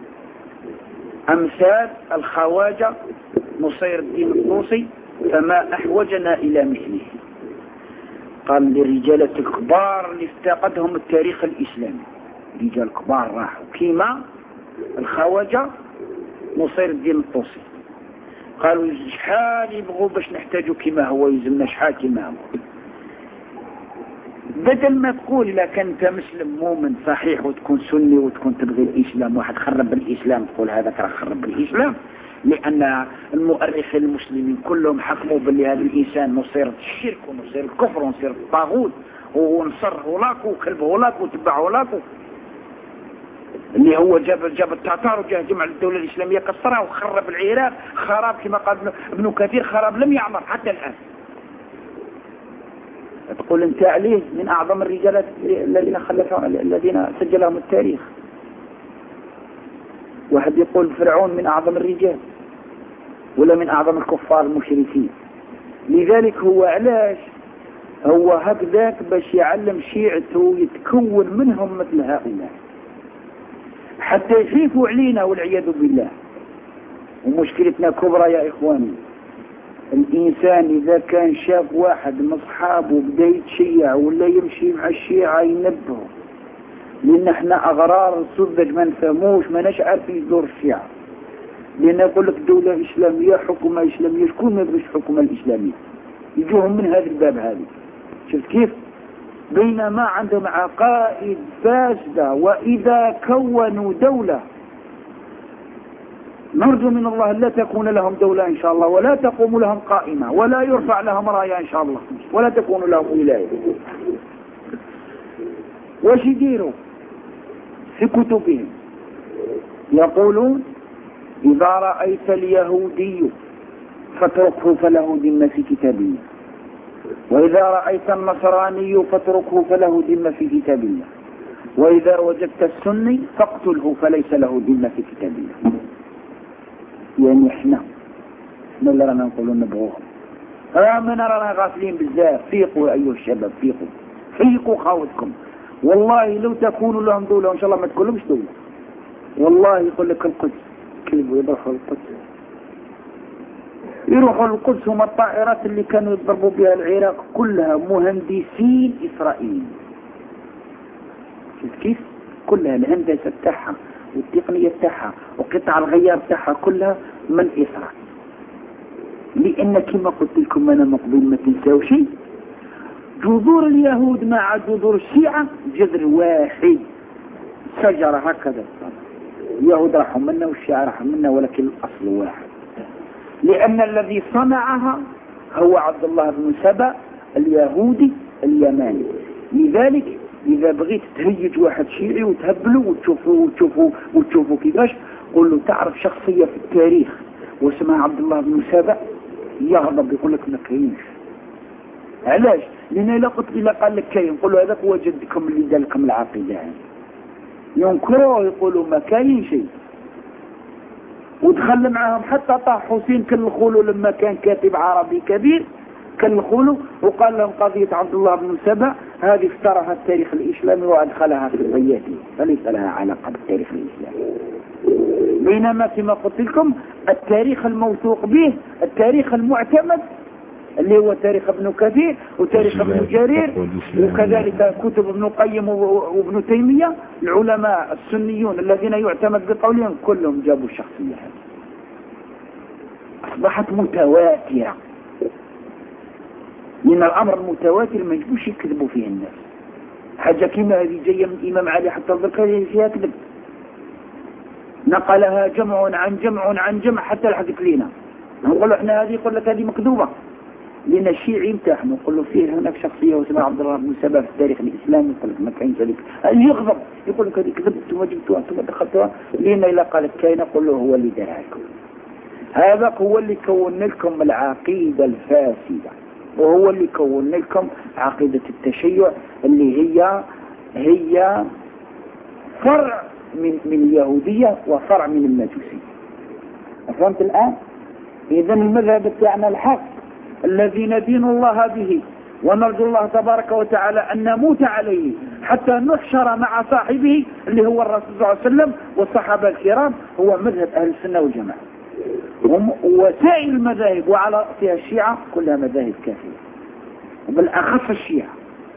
أمثال الخواجة نصير الدين الطوسي، فما أحوجنا إلى مثله. قال للرجالة الكبار اللي افتقدهم التاريخ الإسلامي، رجال كبار راحوا كيما الخواجة نصير الدين الطوسي. قالوا شحال يبغوا باش نحتاجوا كيما هو، يلزمنا شحال كيما هو. بدل ما تقول إذا كنت مسلم مؤمن صحيح وتكون سني وتكون تبغي الإسلام، واحد خرب الإسلام تقول هذاك راه خرب الإسلام، لأن المؤرخين المسلمين كلهم حكموا باللي هذا الإنسان نصير الشرك ونصير الكفر ونصير الطاغوت ونصر هولاكو وكلب هولاكو وتبع هولاكو، اللي هو جاب التتار وجاه جمع الدولة الإسلامية كسرها وخرب العراق خراب كما قال ابن كثير، خراب لم يعمر حتى الآن. تقول انت عليه من اعظم الرجالات الذين سجلهم التاريخ. واحد يقول فرعون من اعظم الرجال ولا من اعظم الكفار المشركين. لذلك هو علاش هو هكذاك باش يعلم شيعته يتكون منهم مثل هؤلاء حتى يخيفوا علينا والعياذ بالله. ومشكلتنا كبرى يا اخواني، الإنسان إذا كان شاف واحد من أصحابه بدا يتشيع ولا يمشي مع الشيعة ينبهه، لأن احنا أغرار السذج ما نفهموش، ما ناش عارفين يدور الشيعة، لأن يقول لك دولة إسلامية حكومة إسلامية، شكون ما يبغيش الحكومة الإسلامية؟ يجوهم من هذا الباب هذا. شفت كيف؟ بينما عندهم عقائد فاسدة، وإذا كونوا دولة نرجو من الله لا تكون لهم دولة إن شاء الله، ولا تقوم لهم قائمة، ولا يرفع لهم راية إن شاء الله، ولا تكون لهم ولاية. واش يديروا في كتبهم؟ يقولون إذا رأيت اليهودي فاتركه فله ذمة في كتاب الله، وإذا رأيت النصراني فاتركه فله ذمة في كتاب الله، وإذا وجدت السني فاقتله فليس له ذمة في كتاب الله. يعني احنا اللي رانا نقولوا نبغوهم، رانا غافلين بزاف. فيقوا ايها الشباب، فيقوا خاوتكم. والله لو تكونوا لهم دولة وان شاء الله ما تكون لهمش دولة، والله يقول لك القدس كلبوا يروحوا القدس، يروحوا القدس. هم الطائرات اللي كانوا يضربوا بها العراق كلها مهندسين اسرائيليين. شفت كيف؟ كلها الهندسة بتاعها والتقنية بتاعها وقطع الغيار بتاعها كلها من إسرائيل. لأن كما قلت لكم أنا مقبول ما تنساو شيء، جذور اليهود مع جذور الشيعة جذر واحد، شجرة هكذا. اليهود راحوا منا والشيعة راحوا منا، ولكن الأصل واحد، لأن الذي صنعها هو عبد الله بن سبأ اليهودي اليماني. لذلك إذا بغيت تهيج واحد شيعي وتهبله وتشوفوا كيفاش، قل له تعرف شخصية في التاريخ واسمها عبد الله بن سبأ، يغضب يقول لك ما كاينش. علاش؟ لأن إلا قال لك كاين، قل له هذاك هو جدكم اللي دار لكم العقيدة، ينكروه يقولوا ما كاين شيء. ودخل معهم حتى طه حسين كلخوله لما كان كاتب عربي كبير، كلخوله وقال لهم قضية عبد الله بن سبأ هذه افترها التاريخ الإسلامي وأدخلها في الضياتي، فليس لها علاقة بالتاريخ الإسلامي. بينما كما قلت لكم التاريخ الموثوق به، التاريخ المعتمد اللي هو تاريخ ابن كثير وتاريخ ابن جرير، وكذلك كتب ابن القيم وابن تيمية، العلماء السنيون الذين يعتمد بقولهم كلهم جابوا الشخصية هذه، أصبحت متواترة. لأن الأمر المتواتر ما يجبوش يكذبوا فيه الناس. حاجة كما هذه جاية من الإمام علي حتى الذكر فيها كذب، نقلها جمع عن جمع عن جمع حتى لحقت لنا. نقول احنا هذه، يقول لك هذه مكذوبة، لأن الشيعي يمتحن يقول له فيه هناك شخصية واسمها عبد الله بن سبأ في التاريخ الإسلامي، يقول لك ما كاينش هذيك، يغضب يقول لك هذه كذبت وجبتوها انتم دخلتوها، لأن إلا قالت كاينة قل له هو اللي دارها لكم. هذا هو اللي كون لكم العقيدة الفاسدة، وهو اللي كون لكم عقيدة التشيع اللي هي فرع من اليهودية وفرع من المجوسية. فهمت الآن؟ إذا المذهب بتاعنا الحق الذي ندين الله به ونرجو الله تبارك وتعالى أن نموت عليه حتى نحشر مع صاحبه اللي هو الرسول صلى الله عليه وسلم والصحابة الكرام، هو مذهب أهل السنة والجماعة. وسائر المذاهب وعلى فيها الشيعة كلها مذاهب كافية، وبالأخص الشيعة.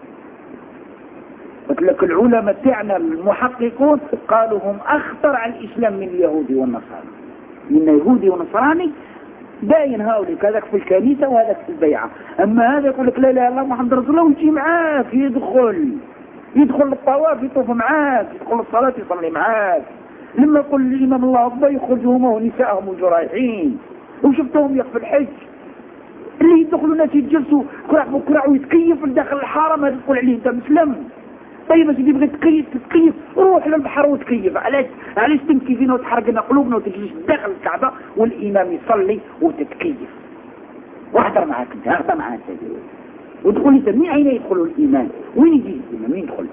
قلت لك العلماء تاعنا المحققون قالوا هم أخطر على الإسلام من اليهودي والنصارى، من يهودي ونصراني باين هؤلاء كذاك في الكنيسة وهذاك في البيعة، أما هذا يقول لك لا إله إلا الله محمد رسول الله ويجي معاك، يدخل الطواف يطوف معاك، يدخل الصلاة يصلي معاك، لما يقول الإمام الله أكبر يخرجهم ونساءهم وجرايحين، وشفتهم يقف الحج اللي يدخلوا ناس يتجلسوا كراع ويتكيف لداخل الحرم، هذا تقول عليه أنت مسلم؟ طيب يا سيدي بغيت تكيف روح للبحر وتكيف، علاش تنكي فينا وتحرقنا قلوبنا وتجلس داخل الكعبة والإمام يصلي وتتكيف؟ واحضر معاك انت، اهضر معاك وتقول انت مين عينه يدخلوا الإيمان؟ وين يجي الإيمان؟ مين يدخل؟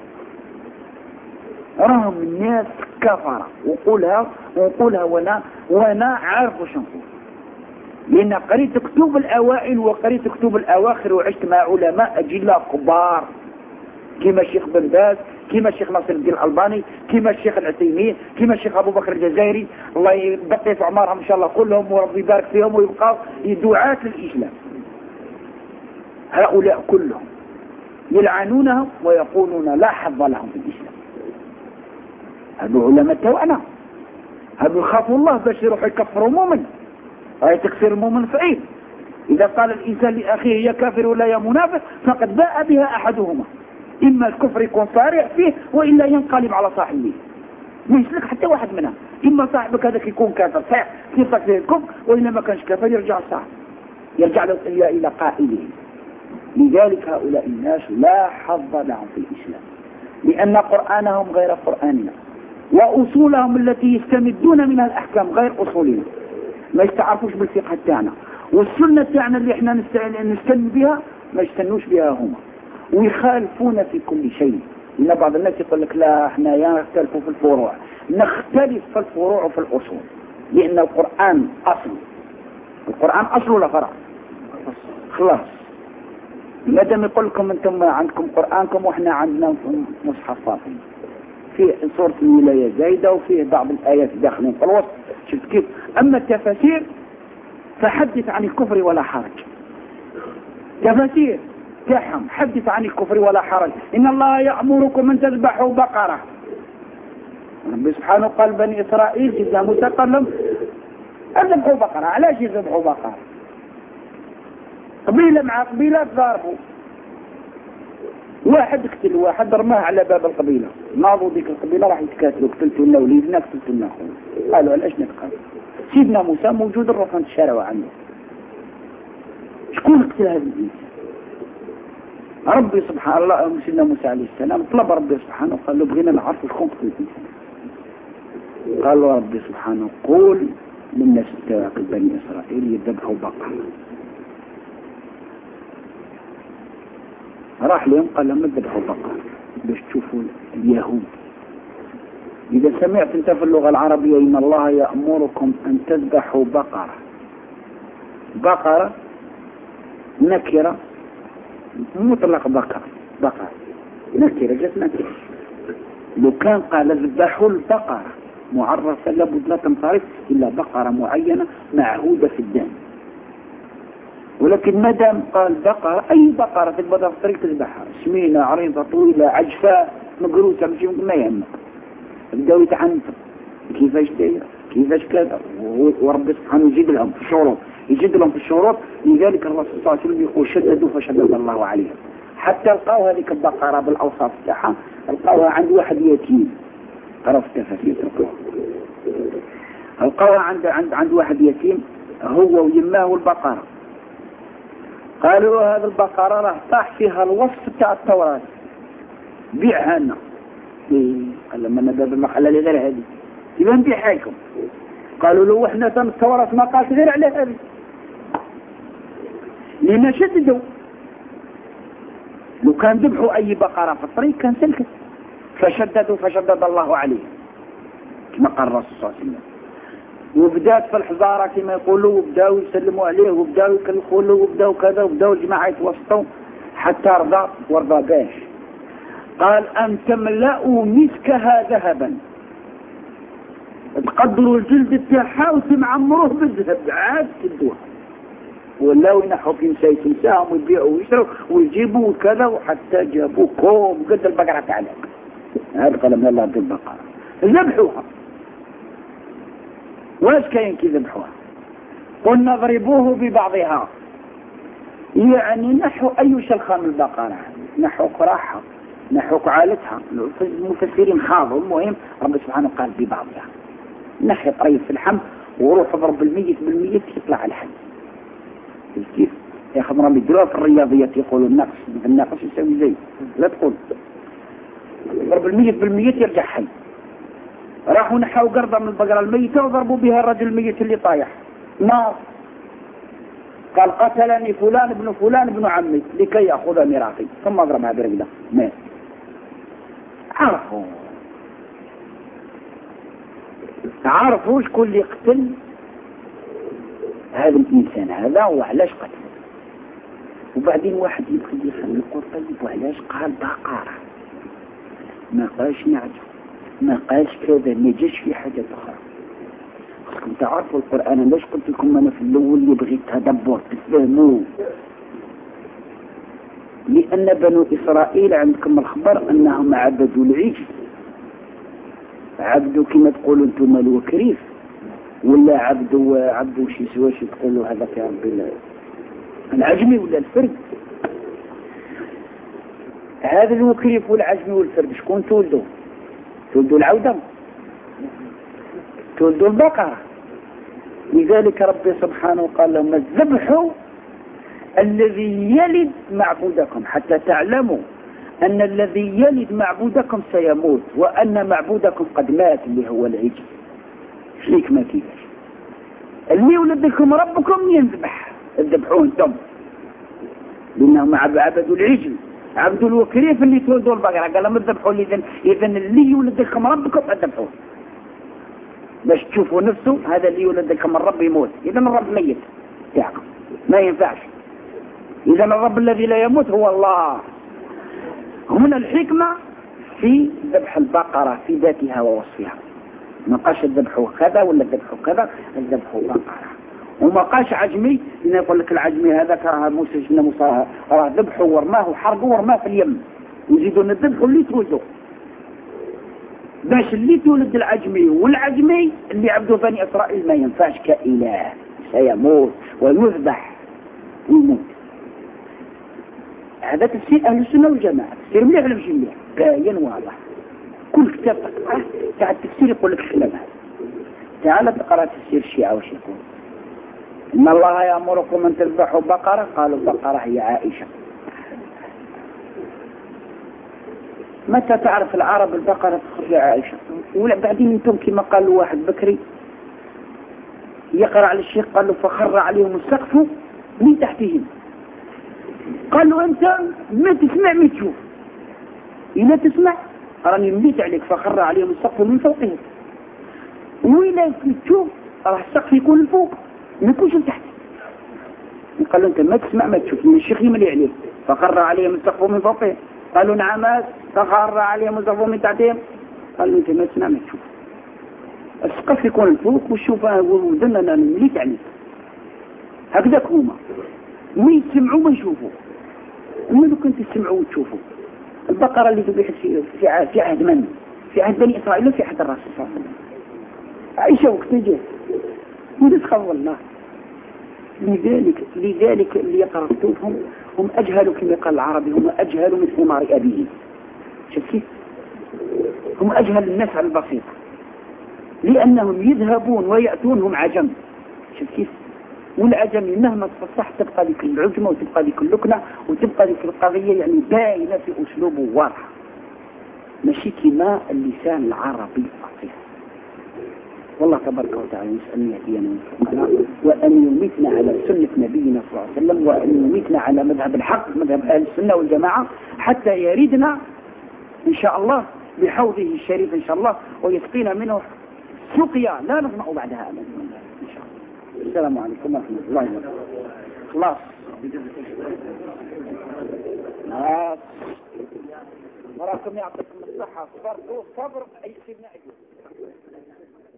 راهم الناس كفرة، وقولها وانا عارف وش نقول، لأن قريت كتب الأوائل وقريت كتب الأواخر وعشت مع علماء أجلاء كبار كما الشيخ بن باز، كما الشيخ ناصر الدين الألباني، كما الشيخ العثيمين، كما الشيخ أبو بكر الجزائري، الله يبقي في عمرهم إن شاء الله كلهم وربي يبارك فيهم ويبقوا دعاة للإسلام. هؤلاء كلهم يلعنونهم ويقولون لا حظ لهم في الإسلام. هذو علماء توأنا، هذو يخافوا الله باش يروحوا يكفروا مؤمن، هاي تكفير المؤمن صعيب. إذا قال الإنسان لأخيه يا كافر ولا يا منافق فقد باء بها أحدهما، إما الكفر يكون صارع فيه وإلا ينقلب على صاحبه، ما يسلك حتى واحد منها، إما صاحبك هذاك يكون كافر صحيح يصير فيه الكفر، وإلا ما كانش كافر يرجع صاحب، يرجع له إلى قائله. لذلك هؤلاء الناس لا حظ لهم في الإسلام، لأن قرآنهم غير قرآننا، وأصولهم التي يستمدون منها الأحكام غير أصولنا، ما يستعرفوش بالفقه تاعنا، والسنة تاعنا اللي احنا نستن بها ما يستنوش بها هما، ويخالفون في كل شيء. إن بعض الناس يقول لك لا احنا نختلف في الفروع، نختلف في الفروع وفي الأصول، لأن القرآن أصل، القرآن أصل ولا فرع؟ خلاص. مادام يقول لكم أنتم عندكم قرآنكم وإحنا عندنا مصحف فاطمي فيه صورة الولاية زايدة وفيه بعض الآيات داخلين في الوسط، شفت كيف؟ أما التفاسير فحدث عن الكفر ولا حرج، تفاسير تاعهم حدث عن الكفر ولا حرج. إن الله يأمركم أن تذبحوا بقرة، ربي سبحانه قال بني إسرائيل إذا موسى قال لهم أذبحوا بقرة، علاش يذبحوا بقرة؟ قبيلة مع قبيلة تضاربوا، واحد قتل واحد رماه على باب القبيلة، ناضوا ديك القبيلة راح يتكاتلوا، قتلتوا لنا وليدنا قتلتوا لنا خونا. قالوا علاش نتقاتلوا؟ سيدنا موسى موجود الرفن تشاروا عنه. شكون قتل هذا الإنسان؟ ربي سبحانه الله سيدنا موسى عليه السلام طلب ربي سبحانه وقال له بغينا نعرف شكون قتل الإنسان. قال له ربي سبحانه قول للناس تاعك بني إسرائيل يذبحوا بقرة. راح لهم قال لهم اذبحوا بقرة باش تشوفوا اليهود. إذا سمعت أنت في اللغة العربية إن الله يأمركم أن تذبحوا بقرة، بقرة نكرة مطلق بقرة نكرة جت نكرة. لو كان قال اذبحوا البقرة معرفة لابد لا تنصرف إلا بقرة معينة معهودة في الدم، ولكن ما دام قال بقرة أي بقرة تقدر في الطريق تذبحها، سمينة عريضة طويلة عجفاء مقروسة مش ما يهمك. بدأوا يتعنفوا كيفاش داير كيفاش كذا، ورب سبحانه يزيد لهم في الشروط، لذلك الرسول صلى الله عليه وسلم يقول شددوا فشدد الله عليهم، حتى لقاو هذيك البقرة بالأوصاف تاعها لقاوها عند واحد يتيم. قرأوا في التفاسير لقاوها عند واحد يتيم هو ويماه البقرة. قالوا هذا البقرة راه طاح فيها الوصف تاع التوراة بيعها لنا. قال لما انا باب المحلة غير هذه يبقى نبيعها لكم. قالوا له احنا التوراة ما قالت غير على هذه، لما شددوا. لو كان ذبحوا اي بقرة في الطريق كان سلكت، فشددوا فشدد الله عليه كما قال الرسول صلى الله عليه وسلم. وبدات في الحضارة كما يقولوا، وبداوا يسلموا عليه وبداوا يكلفوا له وبداوا كذا، وبداوا الجماعة يتوسطوا حتى رضى باش قال أن تملأوا مسكها ذهبا، تقدروا الجلد تاعها وتمعمروه بالذهب عاد تدوها، ولاو ينحوا في مساهم ويبيعوا ويشتروا ويجيبوا كذا، وحتى جابوا كوم قد البقرة تاعنا. هذا قال من الله بالبقرة ذبحوها. واش كاين كي ذبحوها؟ قلنا اضربوه ببعضها، يعني نحو أي شلخة من البقرة، نحو قراحها نحو قعالتها. المفسرين خاضوا، المهم رب سبحانه قال ببعضها، نحي طريف في الحم وروح اضرب الميت بالميت يطلع الحي. كيف ياخذ ربي يديروها في الرياضيات يقولوا الناقص يساوي زي، لا تقول ضرب الميت بالميت يرجع حي. راحوا نحاو قرضة من البقرة الميتة وضربوا بها الرجل الميت اللي طايح نار. قال قتلني فلان ابن فلان ابن عمي لكي يأخذ ميراثي، ثم أضربها برجله مات. عرفوا شكون اللي قتل هذا الإنسان هذا وعلاش قتل. وبعدين واحد يدخل يفهم يقول طيب وعلاش قال بقرة ما قالش نعجب ما قالش كذا، ما جاش في حاجة أخرى. خصكم تعرفوا القرآن. علاش قلت لكم أنا في الأول اللي بغيت تدبر تفهموا؟ لأن بنو إسرائيل عندكم الخبر أنهم عبدوا العجل، عبدوا كما تقولوا أنتم الوكريف، ولا عبدوا شي سواش تقولوا هذا في ربي العجمي ولا الفرد. هذا الوكريف والعجمي والفرد شكون تولدوا؟ تولدوا العودة، تولدوا البقرة. لذلك ربي سبحانه قال لهم الذبح الذي يلد معبودكم حتى تعلموا أن الذي يلد معبودكم سيموت وأن معبودكم قد مات اللي هو العجل. فيك ما كيفاش اللي يولد لكم ربكم ينذبح، اذبحوه انتم، لأنهم عبدوا العجل، عبدوا الوكريف اللي تولدوا البقرة. قال لهم اذبحوا إذا اللي يولد لكم ربكم اذبحوه باش تشوفوا نفسه. هذا اللي يولد لكم الرب يموت، إذا الرب ميت تاعكم ما ينفعش. إذا الرب الذي لا يموت هو الله. هنا الحكمة في ذبح البقرة في ذاتها ووصفها، ما قاش الذبح كذا ولا الذبح كذا، الذبح بقرة. وما قاش عجمي، لأن يقول لك العجمي هذا كره موسى جنا موسى راه ذبحه ورماه وحرقه ورماه في اليم، يزيدون الذبح اللي تولدوا باش اللي تولد العجمي والعجمي اللي عبدوا بني إسرائيل ما ينفعش كإله، سيموت ويذبح ويموت. هذا تفسير أهل السنة والجماعة، تفسير مليح ولا مش مليح؟ باين واضح. كل كتاب تقرأه تاع التفسير يقول لك الكلام هذا. تعال تقرأ تفسير الشيعة وش يقول؟ إن الله يأمركم أن تذبحوا بقرة، قالوا البقرة هي عائشة. متى تعرف العرب البقرة تخرج عائشة؟ ولا بعدين انتم كما قال واحد بكري يقرأ على الشيخ قال له فخر عليهم السقف من تحتهم. قال له أنت ما تسمع ما تشوف، إلا تسمع راني مليت عليك فخر عليهم السقف من فوقهم، وإلا تشوف راح السقف يكون لفوق ما يكونش لتحت. قال له أنت ما تسمع ما تشوف، من الشيخ يملي عليك فخر عليهم السقف من فوقهم. قالوا نعم فخر عليهم السقف من تحتهم. قال له أنت ما تسمع ما تشوف، السقف يكون لفوق والشوف ودنا مليت عليك. هكذا هما ما يسمعوا ما يشوفوا. لو كنت تسمعوا وتشوفوا البقرة اللي ذبحت في عهد من؟ في عهد بني إسرائيل وفي عهد الرسول صلى الله عليه وسلم. عائشة وقت جاء ونسخوا والله. لذلك اللي يقرأتوهم هم أجهلوا كما قال العربي، هم أجهلوا من ثمار أبيهم. شوف كيف هم أجهل الناس على البسيطة، لأنهم يذهبون ويأتون هم عجم. شوف كيف والعجم مهما تفصح تبقى ذيك العجمة وتبقى ذيك اللكنة وتبقى ذيك القضية يعني باينة في أسلوبه واضح، ماشي كما اللسان العربي الفصيح. والله تبارك وتعالى يسأل أن يهدينا ويوفقنا وأن يميتنا على سنة نبينا صلى الله عليه وسلم، وأن يميتنا على مذهب الحق مذهب أهل السنة والجماعة حتى يريدنا إن شاء الله بحوضه الشريف إن شاء الله ويسقينا منه سقيا لا نظمأ بعدها أبدا إن شاء الله. السلام عليكم ورحمة الله وبركاته. خلاص وراكم يعطيكم الصحة. صبر أي سيدنا أجل.